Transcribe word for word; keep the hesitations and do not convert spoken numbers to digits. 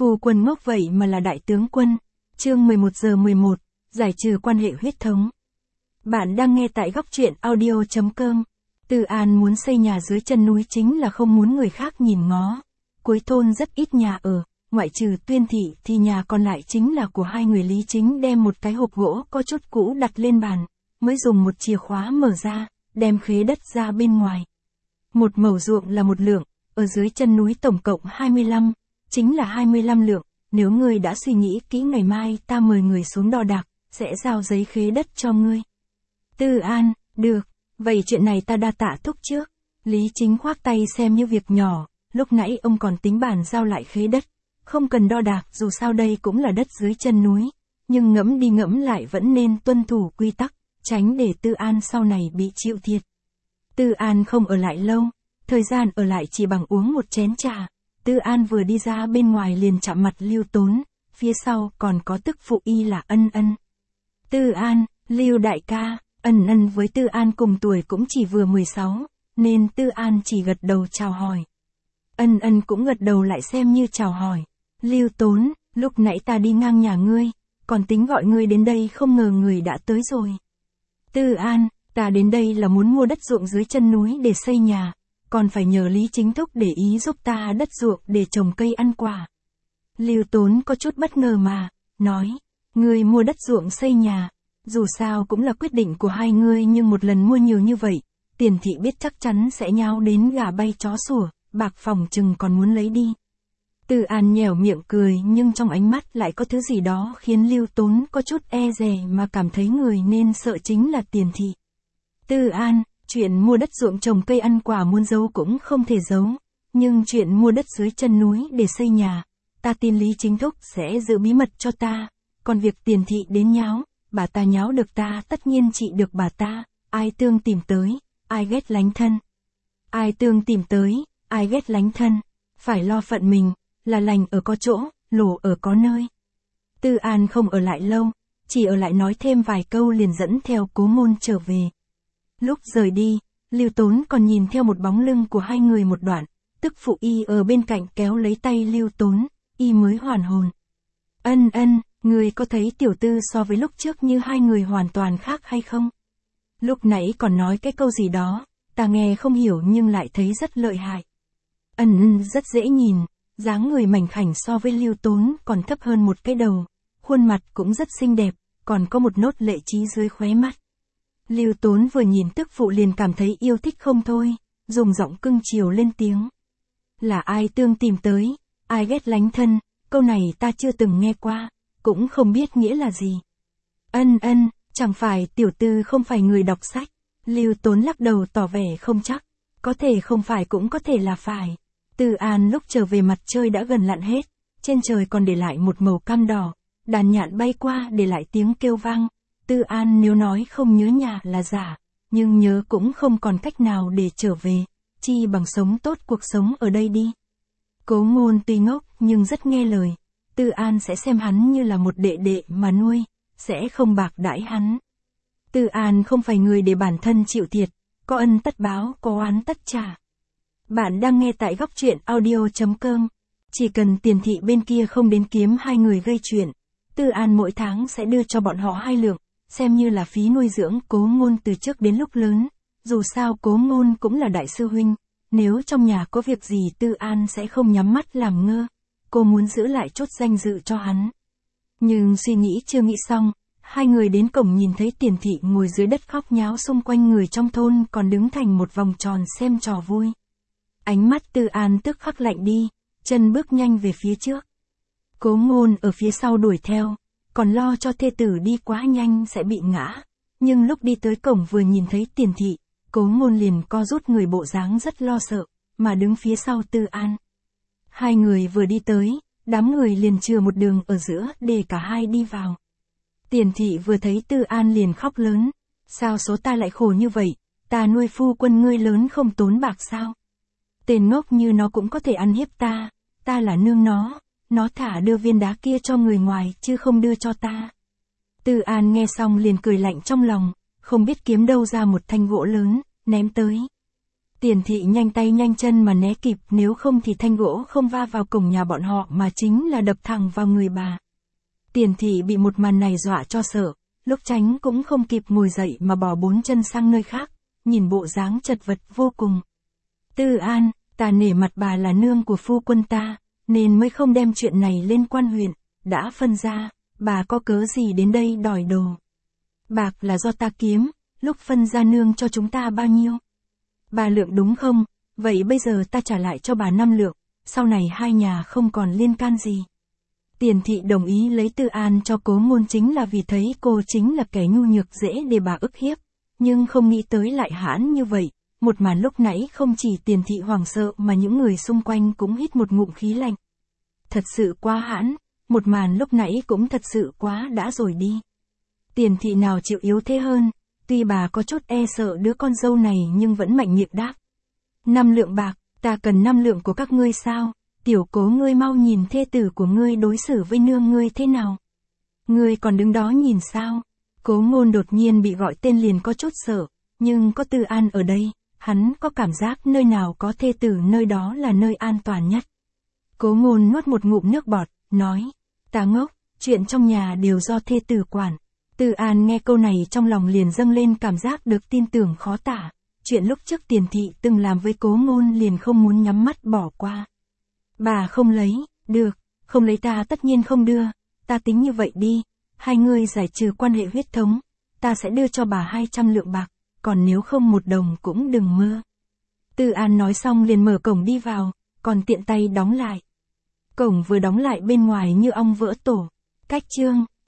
Phu quân ngốc vậy mà là đại tướng quân. Chương mười một giờ mười một, giải trừ quan hệ huyết thống. Bạn đang nghe tại góc truyện audio chấm com. Tư An muốn xây nhà dưới chân núi chính là không muốn người khác nhìn ngó. Cuối thôn rất ít nhà ở, ngoại trừ Tuyên thị thì nhà còn lại chính là của hai người Lý Chính, đem một cái hộp gỗ có chút cũ đặt lên bàn, mới dùng một chìa khóa mở ra, đem khế đất ra bên ngoài. Một mẩu ruộng là một lượng, ở dưới chân núi tổng cộng hai mươi lăm, chính là hai mươi lăm lượng, nếu ngươi đã suy nghĩ kỹ ngày mai ta mời người xuống đo đạc, sẽ giao giấy khế đất cho ngươi. Tư An, được, vậy chuyện này ta đa tạ thúc trước. Lý Chính khoác tay xem như việc nhỏ, lúc nãy ông còn tính bàn giao lại khế đất, không cần đo đạc, dù sao đây cũng là đất dưới chân núi, nhưng ngẫm đi ngẫm lại vẫn nên tuân thủ quy tắc, tránh để Tư An sau này bị chịu thiệt. Tư An không ở lại lâu, thời gian ở lại chỉ bằng uống một chén trà. Tư An vừa đi ra bên ngoài liền chạm mặt Lưu Tốn, phía sau còn có tức phụ y là Ân Ân. Tư An, Lưu đại ca. Ân Ân với Tư An cùng tuổi cũng chỉ vừa mười sáu, nên Tư An chỉ gật đầu chào hỏi. Ân Ân cũng gật đầu lại xem như chào hỏi. Lưu Tốn, lúc nãy ta đi ngang nhà ngươi, còn tính gọi ngươi đến đây không ngờ người đã tới rồi. Tư An, ta đến đây là muốn mua đất ruộng dưới chân núi để xây nhà, còn phải nhờ Lý Chính thúc để ý giúp ta đất ruộng để trồng cây ăn quả. Lưu Tốn có chút bất ngờ mà, nói, ngươi mua đất ruộng xây nhà, dù sao cũng là quyết định của hai ngươi, nhưng một lần mua nhiều như vậy, Tiền thị biết chắc chắn sẽ nháo đến gà bay chó sủa, bạc phòng chừng còn muốn lấy đi. Tư An nhẻo miệng cười, nhưng trong ánh mắt lại có thứ gì đó khiến Lưu Tốn có chút e dè mà cảm thấy người nên sợ chính là Tiền thị. Tư An, chuyện mua đất ruộng trồng cây ăn quả muốn giấu cũng không thể giấu, nhưng chuyện mua đất dưới chân núi để xây nhà, ta tin Lý Chính thúc sẽ giữ bí mật cho ta, còn việc Tiền thị đến nháo, bà ta nháo được ta tất nhiên trị được bà ta, ai tương tìm tới, ai ghét lánh thân. Ai tương tìm tới, ai ghét lánh thân, phải lo phận mình, là lành ở có chỗ, lổ ở có nơi. Tư An không ở lại lâu, chỉ ở lại nói thêm vài câu liền dẫn theo Cố Ngôn trở về. Lúc rời đi, Lưu Tốn còn nhìn theo một bóng lưng của hai người một đoạn, tức phụ y ở bên cạnh kéo lấy tay Lưu Tốn, y mới hoàn hồn. Ân Ân, người có thấy tiểu tư so với lúc trước như hai người hoàn toàn khác hay không? Lúc nãy còn nói cái câu gì đó, ta nghe không hiểu nhưng lại thấy rất lợi hại. Ân Ân rất dễ nhìn, dáng người mảnh khảnh so với Lưu Tốn còn thấp hơn một cái đầu, khuôn mặt cũng rất xinh đẹp, còn có một nốt lệ trí dưới khóe mắt. Lưu Tốn vừa nhìn tức phụ liền cảm thấy yêu thích không thôi, dùng giọng cưng chiều lên tiếng. Là ai tương tìm tới, ai ghét lánh thân, câu này ta chưa từng nghe qua, cũng không biết nghĩa là gì. Ân Ân, chẳng phải tiểu tư không phải người đọc sách. Lưu Tốn lắc đầu tỏ vẻ không chắc, có thể không phải cũng có thể là phải. Tư An lúc trở về mặt trời đã gần lặn hết, trên trời còn để lại một màu cam đỏ, đàn nhạn bay qua để lại tiếng kêu vang. Tư An nếu nói không nhớ nhà là giả, nhưng nhớ cũng không còn cách nào để trở về, chi bằng sống tốt cuộc sống ở đây đi. Cố Ngôn tuy ngốc nhưng rất nghe lời, Tư An sẽ xem hắn như là một đệ đệ mà nuôi, sẽ không bạc đãi hắn. Tư An không phải người để bản thân chịu thiệt, có ân tất báo, có oán tất trả. Bạn đang nghe tại góc truyện audio chấm com. Chỉ cần Tiền thị bên kia không đến kiếm hai người gây chuyện, Tư An mỗi tháng sẽ đưa cho bọn họ hai lượng, xem như là phí nuôi dưỡng Cố Ngôn từ trước đến lúc lớn. Dù sao Cố Ngôn cũng là đại sư huynh, nếu trong nhà có việc gì Tư An sẽ không nhắm mắt làm ngơ. Cô muốn giữ lại chút danh dự cho hắn. Nhưng suy nghĩ chưa nghĩ xong, hai người đến cổng nhìn thấy Tiền thị ngồi dưới đất khóc nháo, xung quanh người trong thôn còn đứng thành một vòng tròn xem trò vui. Ánh mắt Tư An tức khắc lạnh đi, chân bước nhanh về phía trước. Cố Ngôn ở phía sau đuổi theo, còn lo cho thê tử đi quá nhanh sẽ bị ngã. Nhưng lúc đi tới cổng vừa nhìn thấy Tiền thị, Cố Ngôn liền co rút người bộ dáng rất lo sợ, mà đứng phía sau Tư An. Hai người vừa đi tới, đám người liền chừa một đường ở giữa để cả hai đi vào. Tiền thị vừa thấy Tư An liền khóc lớn, sao số ta lại khổ như vậy, ta nuôi phu quân ngươi lớn không tốn bạc sao? Tên ngốc như nó cũng có thể ăn hiếp ta, ta là nương nó, nó thả đưa viên đá kia cho người ngoài chứ không đưa cho ta. Tư An nghe xong liền cười lạnh trong lòng, không biết kiếm đâu ra một thanh gỗ lớn, ném tới. Tiền thị nhanh tay nhanh chân mà né kịp, nếu không thì thanh gỗ không va vào cổng nhà bọn họ mà chính là đập thẳng vào người bà. Tiền thị bị một màn này dọa cho sợ, lúc tránh cũng không kịp ngồi dậy mà bỏ bốn chân sang nơi khác, nhìn bộ dáng chật vật vô cùng. Tư An, ta nể mặt bà là nương của phu quân ta, nên mới không đem chuyện này lên quan huyện, đã phân ra, bà có cớ gì đến đây đòi đồ. Bạc là do ta kiếm, lúc phân ra nương cho chúng ta bao nhiêu? Ba lượng đúng không? Vậy bây giờ ta trả lại cho bà năm lượng, sau này hai nhà không còn liên can gì. Tiền thị đồng ý lấy Tư An cho Cố Ngôn chính là vì thấy cô chính là kẻ nhu nhược dễ để bà ức hiếp, nhưng không nghĩ tới lại hãn như vậy. Một màn lúc nãy không chỉ Tiền thị hoảng sợ mà những người xung quanh cũng hít một ngụm khí lạnh. Thật sự quá hãn, một màn lúc nãy cũng thật sự quá đã rồi đi. Tiền thị nào chịu yếu thế hơn, tuy bà có chút e sợ đứa con dâu này nhưng vẫn mạnh miệng đáp. Năm lượng bạc, ta cần năm lượng của các ngươi sao? Tiểu Cố, ngươi mau nhìn thê tử của ngươi đối xử với nương ngươi thế nào? Ngươi còn đứng đó nhìn sao? Cố Ngôn đột nhiên bị gọi tên liền có chút sợ, nhưng có Tư An ở đây, hắn có cảm giác nơi nào có thê tử nơi đó là nơi an toàn nhất. Cố Ngôn nuốt một ngụm nước bọt, nói, ta ngốc, chuyện trong nhà đều do thê tử quản. Tư An nghe câu này trong lòng liền dâng lên cảm giác được tin tưởng khó tả, chuyện lúc trước Tiền thị từng làm với Cố Ngôn liền không muốn nhắm mắt bỏ qua. Bà không lấy, được, không lấy ta tất nhiên không đưa, ta tính như vậy đi, hai người giải trừ quan hệ huyết thống, ta sẽ đưa cho bà hai trăm lượng bạc, còn nếu không một đồng cũng đừng mơ. Tư An nói xong liền mở cổng đi vào, còn tiện tay đóng lại. Cổng vừa đóng lại bên ngoài như ong vỡ tổ. Cách chương